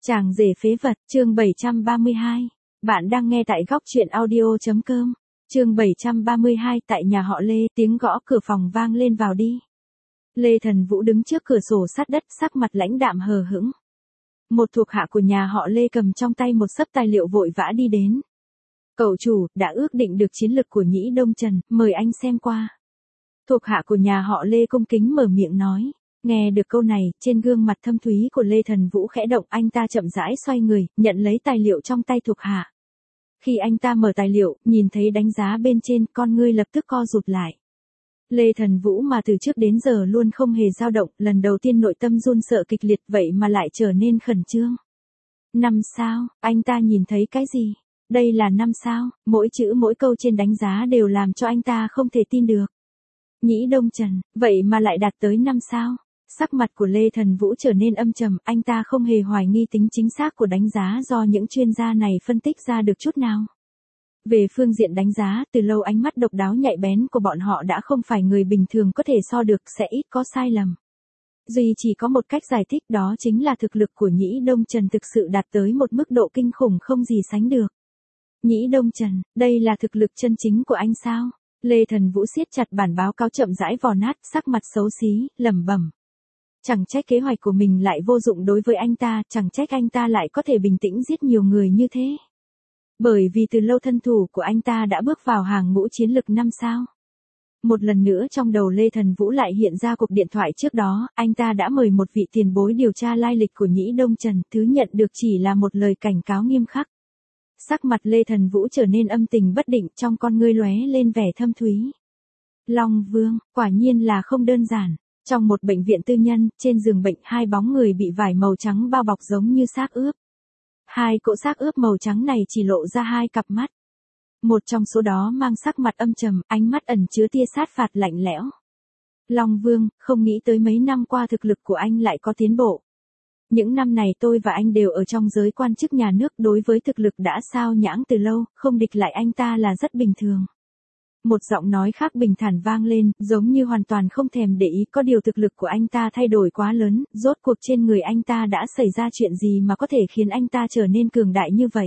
Chàng rể phế vật, chương 732. Bạn đang nghe tại góc truyện audio.com. Chương 732 tại nhà họ Lê, tiếng gõ cửa phòng vang lên vào đi. Lê Thần Vũ đứng trước cửa sổ sát đất, sắc mặt lãnh đạm hờ hững. Một thuộc hạ của nhà họ Lê cầm trong tay một xấp tài liệu vội vã đi đến. Cậu chủ, đã ước định được chiến lược của Nhĩ Đông Trần, mời anh xem qua. Thuộc hạ của nhà họ Lê cung kính mở miệng nói. Nghe được câu này, trên gương mặt thâm thúy của Lê Thần Vũ khẽ động, anh ta chậm rãi xoay người, nhận lấy tài liệu trong tay thuộc hạ. Khi anh ta mở tài liệu, nhìn thấy đánh giá bên trên, con ngươi lập tức co rụt lại. Lê Thần Vũ mà từ trước đến giờ luôn không hề dao động, lần đầu tiên nội tâm run sợ kịch liệt vậy mà lại trở nên khẩn trương. 5 sao, anh ta nhìn thấy cái gì? Đây là 5 sao, mỗi chữ mỗi câu trên đánh giá đều làm cho anh ta không thể tin được. Nhĩ Đông Trần, vậy mà lại đạt tới 5 sao. Sắc mặt của Lê Thần Vũ trở nên âm trầm, anh ta không hề hoài nghi tính chính xác của đánh giá do những chuyên gia này phân tích ra được chút nào. Về phương diện đánh giá, từ lâu ánh mắt độc đáo nhạy bén của bọn họ đã không phải người bình thường có thể so được, sẽ ít có sai lầm. Duy chỉ có một cách giải thích, đó chính là thực lực của Nhĩ Đông Trần thực sự đạt tới một mức độ kinh khủng không gì sánh được. Nhĩ Đông Trần, đây là thực lực chân chính của anh sao? Lê Thần Vũ siết chặt bản báo cáo chậm rãi vò nát, sắc mặt xấu xí, lẩm bẩm. Chẳng trách kế hoạch của mình lại vô dụng đối với anh ta, chẳng trách anh ta lại có thể bình tĩnh giết nhiều người như thế. Bởi vì từ lâu thân thủ của anh ta đã bước vào hàng ngũ chiến lực 5 sao. Một lần nữa trong đầu Lê Thần Vũ lại hiện ra cuộc điện thoại trước đó, anh ta đã mời một vị tiền bối điều tra lai lịch của Nhĩ Đông Trần, thứ nhận được chỉ là một lời cảnh cáo nghiêm khắc. Sắc mặt Lê Thần Vũ trở nên âm tình bất định, trong con ngươi lóe lên vẻ thâm thúy. Long Vương, quả nhiên là không đơn giản. Trong một bệnh viện tư nhân, trên giường bệnh, hai bóng người bị vải màu trắng bao bọc giống như xác ướp. Hai cỗ xác ướp màu trắng này chỉ lộ ra hai cặp mắt. Một trong số đó mang sắc mặt âm trầm, ánh mắt ẩn chứa tia sát phạt lạnh lẽo. Long Vương, không nghĩ tới mấy năm qua thực lực của anh lại có tiến bộ. Những năm này tôi và anh đều ở trong giới quan chức nhà nước, đối với thực lực đã sao nhãng từ lâu, không địch lại anh ta là rất bình thường. Một giọng nói khác bình thản vang lên, giống như hoàn toàn không thèm để ý, có điều thực lực của anh ta thay đổi quá lớn, rốt cuộc trên người anh ta đã xảy ra chuyện gì mà có thể khiến anh ta trở nên cường đại như vậy.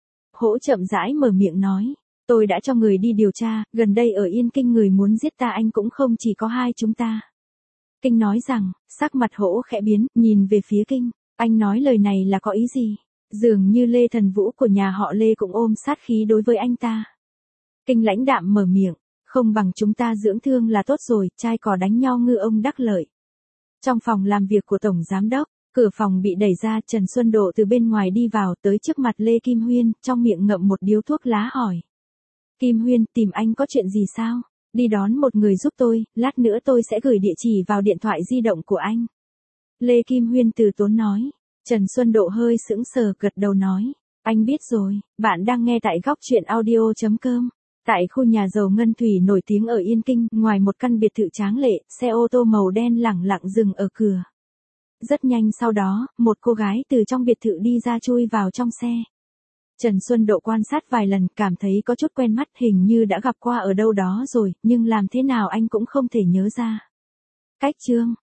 Hỗ chậm rãi mở miệng nói, tôi đã cho người đi điều tra, gần đây ở Yên Kinh người muốn giết ta anh cũng không chỉ có hai chúng ta. Kinh nói rằng, sắc mặt Hỗ khẽ biến, nhìn về phía Kinh, anh nói lời này là có ý gì? Dường như Lê Thần Vũ của nhà họ Lê cũng ôm sát khí đối với anh ta. Kinh lãnh đạm mở miệng, không bằng chúng ta dưỡng thương là tốt rồi, trai cò đánh nhau ngư ông đắc lợi. Trong phòng làm việc của Tổng Giám Đốc, cửa phòng bị đẩy ra, Trần Xuân Độ từ bên ngoài đi vào tới trước mặt Lê Kim Huyên, trong miệng ngậm một điếu thuốc lá hỏi. Kim Huyên, tìm anh có chuyện gì sao? Đi đón một người giúp tôi, lát nữa tôi sẽ gửi địa chỉ vào điện thoại di động của anh. Lê Kim Huyên từ tốn nói. Trần Xuân Độ hơi sững sờ gật đầu nói. Anh biết rồi, bạn đang nghe tại góc truyện audio.com. Tại khu nhà giàu Ngân Thủy nổi tiếng ở Yên Kinh, ngoài một căn biệt thự tráng lệ, xe ô tô màu đen lẳng lặng dừng ở cửa. Rất nhanh sau đó, một cô gái từ trong biệt thự đi ra chui vào trong xe. Trần Xuân Độ quan sát vài lần, cảm thấy có chút quen mắt, hình như đã gặp qua ở đâu đó rồi, nhưng làm thế nào anh cũng không thể nhớ ra. Cách chương,